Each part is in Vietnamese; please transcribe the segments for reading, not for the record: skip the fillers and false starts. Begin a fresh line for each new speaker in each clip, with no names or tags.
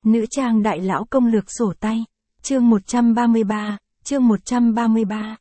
Nữ trang đại lão công lược sổ tay. Chương 133.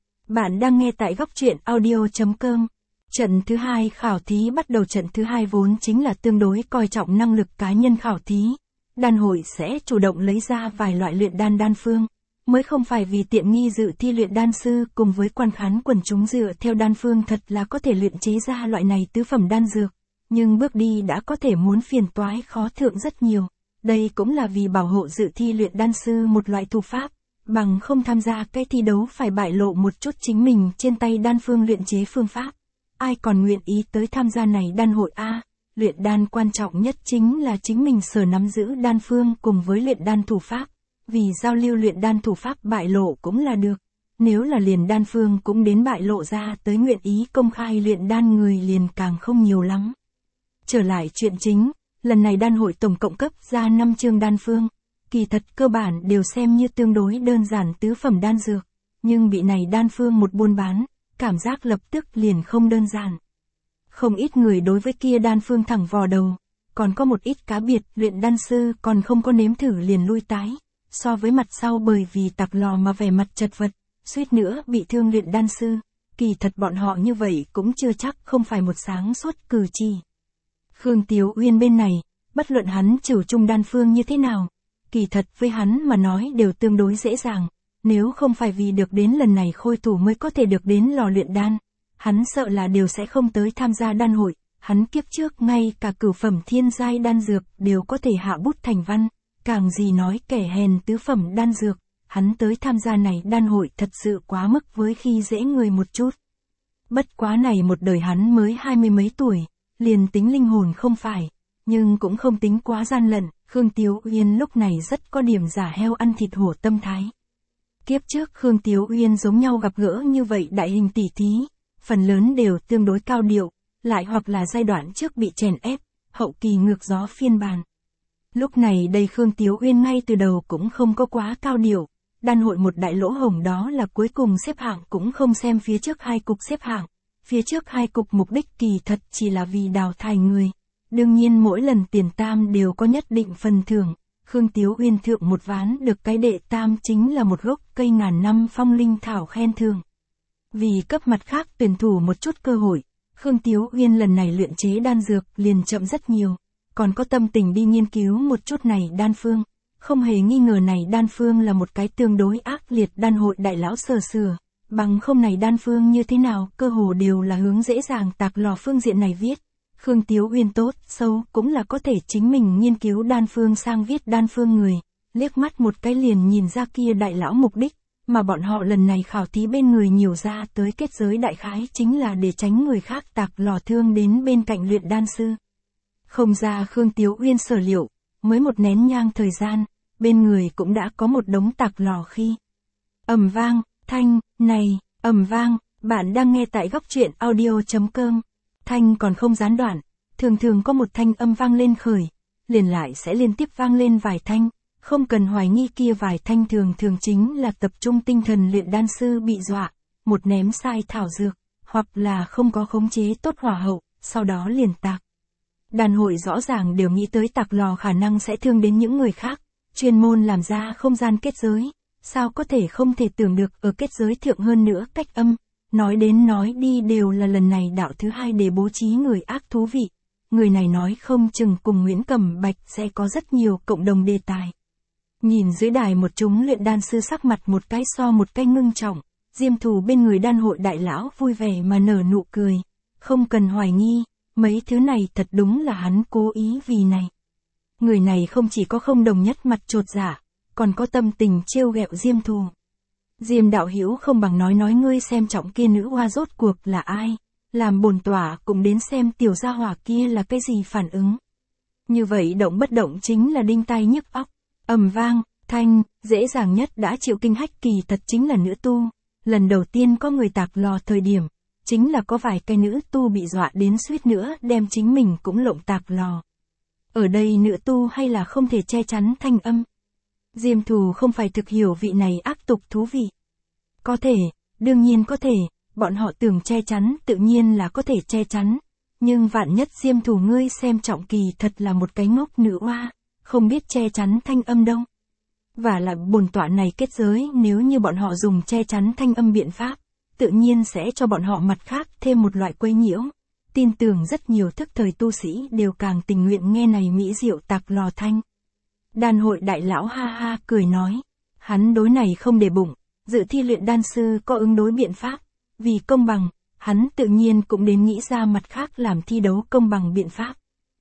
Bạn đang nghe tại góc truyện audio.com. Trận thứ 2 khảo thí bắt đầu. Trận thứ 2 vốn chính là tương đối coi trọng năng lực cá nhân khảo thí. Đan hội sẽ chủ động lấy ra vài loại luyện đan đan phương, mới không phải vì tiện nghi dự thi luyện đan sư cùng với quan khán quần chúng dựa theo đan phương thật là có thể luyện chế ra loại này tứ phẩm đan dược. Nhưng bước đi đã có thể muốn phiền toái khó thượng rất nhiều. Đây cũng là vì bảo hộ dự thi luyện đan sư một loại thủ pháp, bằng không tham gia cái thi đấu phải bại lộ một chút chính mình trên tay đan phương luyện chế phương pháp. Ai còn nguyện ý tới tham gia này đan hội a? Luyện đan quan trọng nhất chính là chính mình sở nắm giữ đan phương cùng với luyện đan thủ pháp, vì giao lưu luyện đan thủ pháp bại lộ cũng là được. Nếu là liền đan phương cũng đến bại lộ ra tới, nguyện ý công khai luyện đan người liền càng không nhiều lắm. Trở lại chuyện chính, lần này đan hội tổng cộng cấp ra 5 chương đan phương, kỳ thật cơ bản đều xem như tương đối đơn giản tứ phẩm đan dược, nhưng bị này đan phương một buôn bán, cảm giác lập tức liền không đơn giản. Không ít người đối với kia đan phương thẳng vò đầu, còn có một ít cá biệt luyện đan sư còn không có nếm thử liền lui tái, so với mặt sau bởi vì tạc lò mà vẻ mặt chật vật, suýt nữa bị thương luyện đan sư, kỳ thật bọn họ như vậy cũng chưa chắc không phải một sáng suốt cử chỉ. Khương Tiếu Uyên bên này, bất luận hắn trừ chung đan phương như thế nào, kỳ thật với hắn mà nói đều tương đối dễ dàng, nếu không phải vì được đến lần này khôi thủ mới có thể được đến lò luyện đan, hắn sợ là đều sẽ không tới tham gia đan hội. Hắn kiếp trước ngay cả cửu phẩm thiên giai đan dược đều có thể hạ bút thành văn, càng gì nói kẻ hèn tứ phẩm đan dược, hắn tới tham gia này đan hội thật sự quá mức với khi dễ người một chút. Bất quá này một đời hắn mới 20 mấy tuổi, liền tính linh hồn không phải, nhưng cũng không tính quá gian lận. Khương Tiếu Uyên lúc này rất có điểm giả heo ăn thịt hổ tâm thái. Kiếp trước Khương Tiếu Uyên giống nhau gặp gỡ như vậy đại hình tỷ thí, phần lớn đều tương đối cao điệu, lại hoặc là giai đoạn trước bị chèn ép, hậu kỳ ngược gió phiên bản. Lúc này đây Khương Tiếu Uyên ngay từ đầu cũng không có quá cao điệu, đan hội một đại lỗ hổng đó là cuối cùng xếp hạng cũng không xem phía trước hai cục xếp hạng. Phía trước hai cục mục đích kỳ thật chỉ là vì đào thải người. Đương nhiên mỗi lần tiền tam đều có nhất định phần thưởng. Khương Tiếu Uyên thượng một ván được cái đệ tam chính là một gốc cây ngàn năm phong linh thảo khen thưởng. Vì cấp mặt khác tuyển thủ một chút cơ hội, Khương Tiếu Uyên lần này luyện chế đan dược liền chậm rất nhiều, còn có tâm tình đi nghiên cứu một chút này đan phương. Không hề nghi ngờ này đan phương là một cái tương đối ác liệt đan hội đại lão sờ sửa. Bằng không này đan phương như thế nào, cơ hồ đều là hướng dễ dàng tạc lò phương diện này viết. Khương Tiếu Uyên tốt, sâu cũng là có thể chính mình nghiên cứu đan phương sang viết đan phương người, liếc mắt một cái liền nhìn ra kia đại lão mục đích, mà bọn họ lần này khảo thí bên người nhiều ra tới kết giới đại khái chính là để tránh người khác tạc lò thương đến bên cạnh luyện đan sư. Không ra Khương Tiếu Uyên sở liệu, mới một nén nhang thời gian, bên người cũng đã có một đống tạc lò khi. Ầm vang. Thanh, này, ầm vang, bạn đang nghe tại góc truyện audio.com. Thanh còn không gián đoạn, thường thường có một thanh âm vang lên khởi, liền lại sẽ liên tiếp vang lên vài thanh, không cần hoài nghi kia vài thanh thường thường chính là tập trung tinh thần luyện đan sư bị dọa, một ném sai thảo dược, hoặc là không có khống chế tốt hỏa hậu, sau đó liền tạc. Đan hội rõ ràng đều nghĩ tới tạc lò khả năng sẽ thương đến những người khác, chuyên môn làm ra không gian kết giới. Sao có thể không thể tưởng được ở kết giới thượng hơn nữa cách âm, nói đến nói đi đều là lần này đạo thứ hai để bố trí người ác thú vị. Người này nói không chừng cùng Nguyễn Cẩm Bạch sẽ có rất nhiều cộng đồng đề tài. Nhìn dưới đài một chúng luyện đan sư sắc mặt một cái so một cái ngưng trọng, Diêm Thù bên người đan hội đại lão vui vẻ mà nở nụ cười. Không cần hoài nghi, mấy thứ này thật đúng là hắn cố ý vì này. Người này không chỉ có không đồng nhất mặt chột dạ, còn có tâm tình trêu ghẹo Diêm Thù. Diêm đạo hữu không bằng nói ngươi xem trọng kia nữ hoa rốt cuộc là ai, làm bổn tỏa cũng đến xem tiểu gia hỏa kia là cái gì phản ứng. Như vậy động bất động chính là đinh tai nhức óc. Ầm vang, thanh, dễ dàng nhất đã chịu kinh hách kỳ thật chính là nữ tu. Lần đầu tiên có người tạc lò thời điểm, chính là có vài cái nữ tu bị dọa đến suýt nữa đem chính mình cũng lộng tạc lò. Ở đây nữ tu hay là không thể che chắn thanh âm. Diêm Thù không phải thực hiểu vị này ác tục thú vị. Có thể, đương nhiên có thể, bọn họ tưởng che chắn tự nhiên là có thể che chắn. Nhưng vạn nhất Diêm Thù ngươi xem trọng kỳ thật là một cái ngốc nữ oa, không biết che chắn thanh âm đâu. Và lại bổn tọa này kết giới, nếu như bọn họ dùng che chắn thanh âm biện pháp, tự nhiên sẽ cho bọn họ mặt khác thêm một loại quấy nhiễu. Tin tưởng rất nhiều thức thời tu sĩ đều càng tình nguyện nghe này mỹ diệu tạc lò thanh. Đan hội đại lão ha ha cười nói, hắn đối này không để bụng, dự thi luyện đan sư có ứng đối biện pháp, vì công bằng, hắn tự nhiên cũng đến nghĩ ra mặt khác làm thi đấu công bằng biện pháp.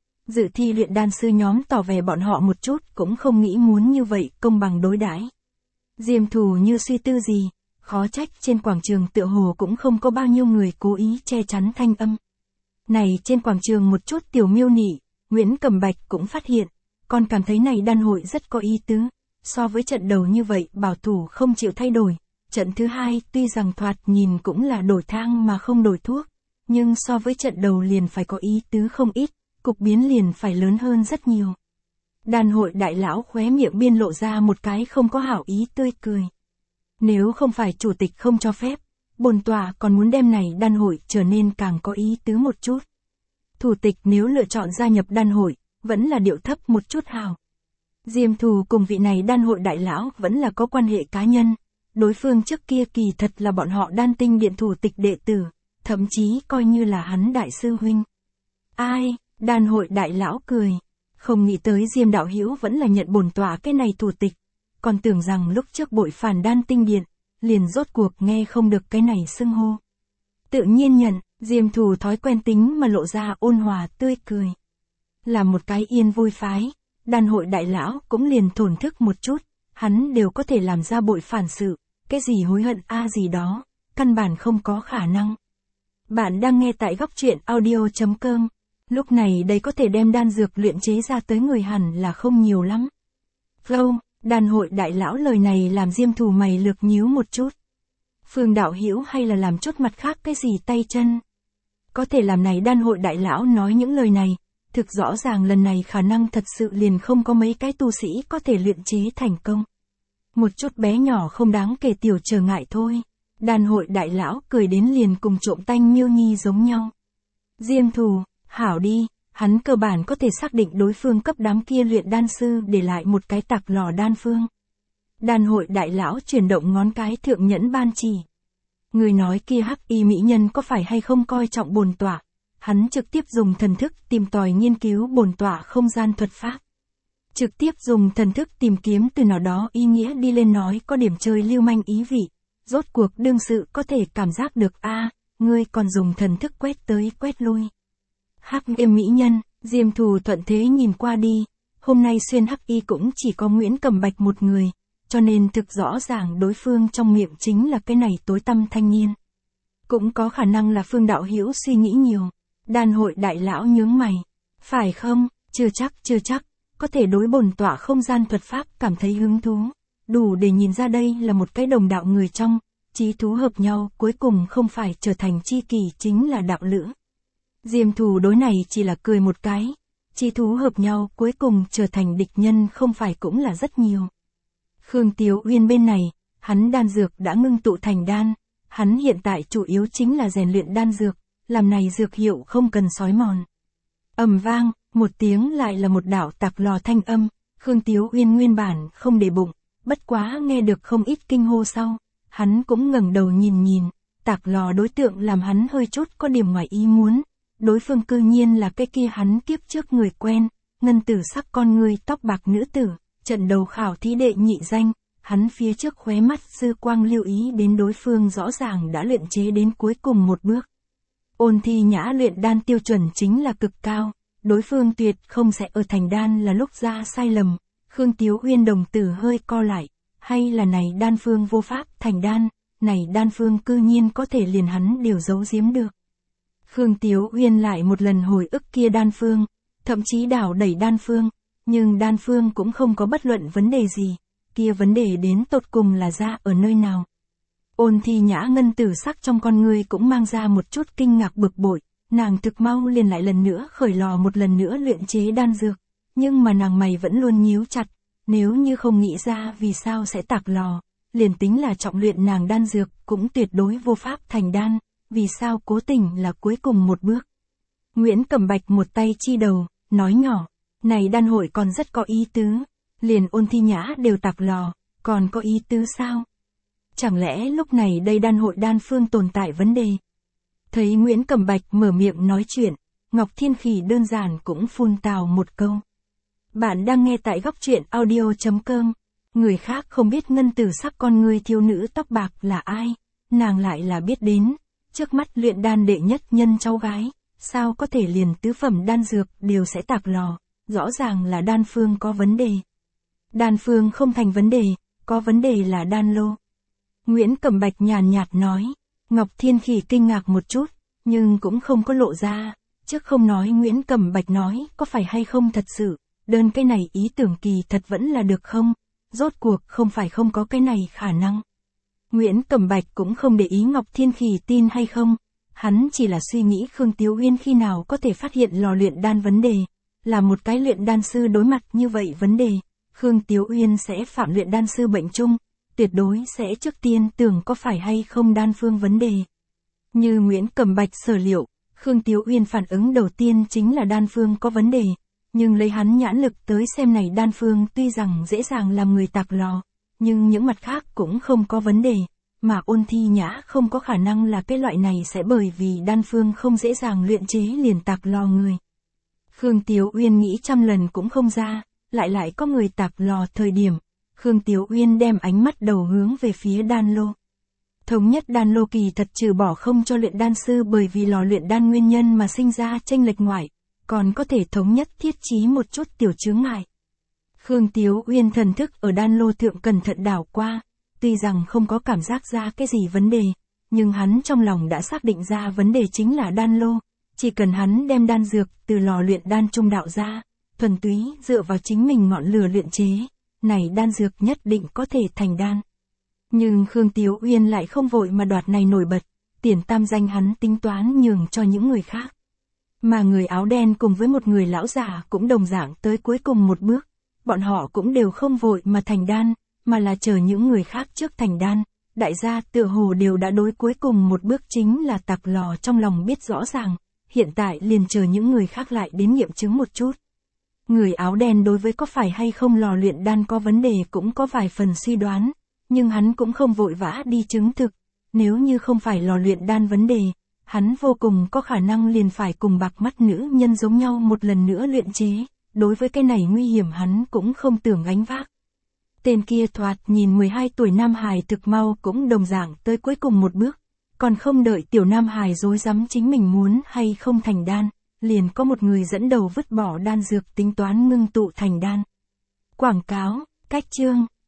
Dự thi luyện đan sư nhóm tỏ vẻ bọn họ một chút cũng không nghĩ muốn như vậy công bằng đối đãi. Diêm Thù như suy tư gì, khó trách trên quảng trường tựa hồ cũng không có bao nhiêu người cố ý che chắn thanh âm. Này trên quảng trường một chút tiểu miêu nị, Nguyễn Cẩm Bạch cũng phát hiện, còn cảm thấy này đan hội rất có ý tứ, so với trận đầu như vậy bảo thủ không chịu thay đổi. Trận thứ hai tuy rằng thoạt nhìn cũng là đổi thang mà không đổi thuốc, nhưng so với trận đầu liền phải có ý tứ không ít, cục biến liền phải lớn hơn rất nhiều. Đan hội đại lão khóe miệng biên lộ ra một cái không có hảo ý tươi cười. Nếu không phải chủ tịch không cho phép, bổn tọa còn muốn đem này đan hội trở nên càng có ý tứ một chút. Thủ tịch nếu lựa chọn gia nhập đan hội, vẫn là điệu thấp một chút hào. Diêm Thù cùng vị này đan hội đại lão vẫn là có quan hệ cá nhân. Đối phương trước kia kỳ thật là bọn họ Đan Tinh Điện thủ tịch đệ tử, thậm chí coi như là hắn đại sư huynh. Ai, đan hội đại lão cười, không nghĩ tới Diêm đạo hữu vẫn là nhận bổn tọa cái này thủ tịch, còn tưởng rằng lúc trước bội phản Đan Tinh Điện, liền rốt cuộc nghe không được cái này xưng hô. Tự nhiên nhận, Diêm Thù thói quen tính mà lộ ra ôn hòa tươi cười. Là một cái yên vui phái, đan hội đại lão cũng liền thổn thức một chút, hắn đều có thể làm ra bội phản sự. Cái gì hối hận gì đó, căn bản không có khả năng. Bạn đang nghe tại góc truyện audio.com. Lúc này đây có thể đem đan dược luyện chế ra tới người hẳn là không nhiều lắm. Flow, đan hội đại lão lời này làm Diêm Thù mày lược nhíu một chút. Phương đạo hữu hay là làm chốt mặt khác cái gì tay chân. Có thể làm này đan hội đại lão nói những lời này, thực rõ ràng lần này khả năng thật sự liền không có mấy cái tu sĩ có thể luyện chế thành công. Một chút bé nhỏ không đáng kể tiểu trở ngại thôi. Đan hội đại lão cười đến liền cùng trộm tanh miêu nhi giống nhau. Diêm Thù, hảo đi, hắn cơ bản có thể xác định đối phương cấp đám kia luyện đan sư để lại một cái tạc lò đan phương. Đan hội đại lão chuyển động ngón cái thượng nhẫn ban chỉ. Người nói kia hắc y mỹ nhân có phải hay không coi trọng bổn tọa, hắn trực tiếp dùng thần thức tìm tòi nghiên cứu bổn tọa không gian thuật pháp. Trực tiếp dùng thần thức tìm kiếm từ nào đó ý nghĩa đi lên nói có điểm chơi lưu manh ý vị. Rốt cuộc đương sự có thể cảm giác được ngươi còn dùng thần thức quét tới quét lui. Hắc yêm mỹ nhân, Diêm Thù thuận thế nhìn qua đi. Hôm nay xuyên hắc y cũng chỉ có Nguyễn Cẩm Bạch một người, cho nên thực rõ ràng đối phương trong miệng chính là cái này tối tăm thanh niên. Cũng có khả năng là Phương đạo hữu suy nghĩ nhiều. Đan hội đại lão nhướng mày. Phải không, chưa chắc. Có thể đối bổn tọa không gian thuật pháp cảm thấy hứng thú, đủ để nhìn ra đây là một cái đồng đạo người trong, chí thú hợp nhau cuối cùng không phải trở thành tri kỷ chính là đạo lữ. Diêm Thù đối này chỉ là cười một cái, chí thú hợp nhau cuối cùng trở thành địch nhân không phải cũng là rất nhiều. Khương Tiếu Uyên bên này, hắn đan dược đã ngưng tụ thành đan, hắn hiện tại chủ yếu chính là rèn luyện đan dược, làm này dược hiệu không cần xói mòn. Ầm vang, một tiếng lại là một đạo tạc lò thanh âm, Khương Tiếu Uyên nguyên bản không để bụng, bất quá nghe được không ít kinh hô sau, hắn cũng ngẩng đầu nhìn, tạc lò đối tượng làm hắn hơi chút có điểm ngoài ý muốn, đối phương cư nhiên là cái kia hắn kiếp trước người quen, ngân tử sắc con người tóc bạc nữ tử, trận đầu khảo thí đệ nhị danh, hắn phía trước khóe mắt dư quang lưu ý đến đối phương rõ ràng đã luyện chế đến cuối cùng một bước. Ôn Thi Nhã luyện đan tiêu chuẩn chính là cực cao. Đối phương tuyệt không sẽ ở thành đan là lúc ra sai lầm. Khương Tiếu Uyên đồng tử hơi co lại, hay là này đan phương vô pháp thành đan, này đan phương cư nhiên có thể liền hắn đều giấu giếm được. Khương Tiếu Uyên lại một lần hồi ức kia đan phương, thậm chí đảo đẩy đan phương, nhưng đan phương cũng không có bất luận vấn đề gì, kia vấn đề đến tột cùng là ra ở nơi nào. Ôn Thi Nhã ngân tử sắc trong con người cũng mang ra một chút kinh ngạc bực bội. Nàng thực mau liền lại lần nữa khởi lò một lần nữa luyện chế đan dược, nhưng mà nàng mày vẫn luôn nhíu chặt, nếu như không nghĩ ra vì sao sẽ tạc lò, liền tính là trọng luyện nàng đan dược cũng tuyệt đối vô pháp thành đan, vì sao cố tình là cuối cùng một bước. Nguyễn Cẩm Bạch một tay chi đầu, nói nhỏ, Này đan hội còn rất có ý tứ, liền Ôn Thi Nhã đều tạc lò, còn có ý tứ sao? Chẳng lẽ lúc này đây đan hội đan phương tồn tại vấn đề? Thấy Nguyễn Cẩm Bạch mở miệng nói chuyện, Ngọc Thiên Khỉ đơn giản cũng phun tào một câu. Bạn đang nghe tại góc truyện audio.com. Người khác không biết ngân tử sắc con người thiếu nữ tóc bạc là ai, nàng lại là biết đến. Trước mắt luyện đan đệ nhất nhân cháu gái, sao có thể liền tứ phẩm đan dược đều sẽ tạc lò, rõ ràng là đan phương có vấn đề. Đan phương không thành vấn đề, có vấn đề là đan lô. Nguyễn Cẩm Bạch nhàn nhạt nói. Ngọc Thiên Khỉ kinh ngạc một chút, nhưng cũng không có lộ ra. Trước không nói Nguyễn Cẩm Bạch nói có phải hay không thật sự, đơn cái này ý tưởng kỳ thật vẫn là được không, rốt cuộc không phải không có cái này khả năng. Nguyễn Cẩm Bạch cũng không để ý Ngọc Thiên Khỉ tin hay không, hắn chỉ là suy nghĩ Khương Tiếu Uyên khi nào có thể phát hiện lò luyện đan vấn đề, là một cái luyện đan sư đối mặt như vậy vấn đề, Khương Tiếu Uyên sẽ phạm luyện đan sư bệnh chung, tuyệt đối sẽ trước tiên tưởng có phải hay không đan phương vấn đề. Như Nguyễn Cẩm Bạch sở liệu, Khương Tiếu Uyên phản ứng đầu tiên chính là đan phương có vấn đề, nhưng lấy hắn nhãn lực tới xem này đan phương tuy rằng dễ dàng làm người tạc lò, nhưng những mặt khác cũng không có vấn đề, mà Ôn Thi Nhã không có khả năng là cái loại này sẽ bởi vì đan phương không dễ dàng luyện chế liền tạc lò người. Khương Tiếu Uyên nghĩ trăm lần cũng không ra, lại có người tạc lò thời điểm, Khương Tiếu Uyên đem ánh mắt đầu hướng về phía đan lô. Thống nhất đan lô kỳ thật trừ bỏ không cho luyện đan sư bởi vì lò luyện đan nguyên nhân mà sinh ra chênh lệch ngoại, còn có thể thống nhất thiết trí một chút tiểu chướng ngại. Khương Tiếu Uyên thần thức ở đan lô thượng cẩn thận đảo qua, tuy rằng không có cảm giác ra cái gì vấn đề, nhưng hắn trong lòng đã xác định ra vấn đề chính là đan lô, chỉ cần hắn đem đan dược từ lò luyện đan trung đạo ra, thuần túy dựa vào chính mình ngọn lửa luyện chế, này đan dược nhất định có thể thành đan. Nhưng Khương Tiếu Uyên lại không vội mà đoạt này nổi bật, tiền tam danh hắn tính toán nhường cho những người khác. Mà người áo đen cùng với một người lão già cũng đồng dạng tới cuối cùng một bước, bọn họ cũng đều không vội mà thành đan, mà là chờ những người khác trước thành đan. Đại gia tựa hồ đều đã đối cuối cùng một bước chính là tạc lò trong lòng biết rõ ràng, hiện tại liền chờ những người khác lại đến nghiệm chứng một chút. Người áo đen đối với có phải hay không lò luyện đan có vấn đề cũng có vài phần suy đoán, nhưng hắn cũng không vội vã đi chứng thực, nếu như không phải lò luyện đan vấn đề, hắn vô cùng có khả năng liền phải cùng bạc mắt nữ nhân giống nhau một lần nữa luyện chế, đối với cái này nguy hiểm hắn cũng không tưởng gánh vác. Tên kia thoạt nhìn 12 tuổi nam hài thực mau cũng đồng dạng tới cuối cùng một bước, còn không đợi tiểu nam hài rối rắm chính mình muốn hay không thành đan, liền có một người dẫn đầu vứt bỏ đan dược tính toán ngưng tụ thành đan. Quảng cáo, cách chương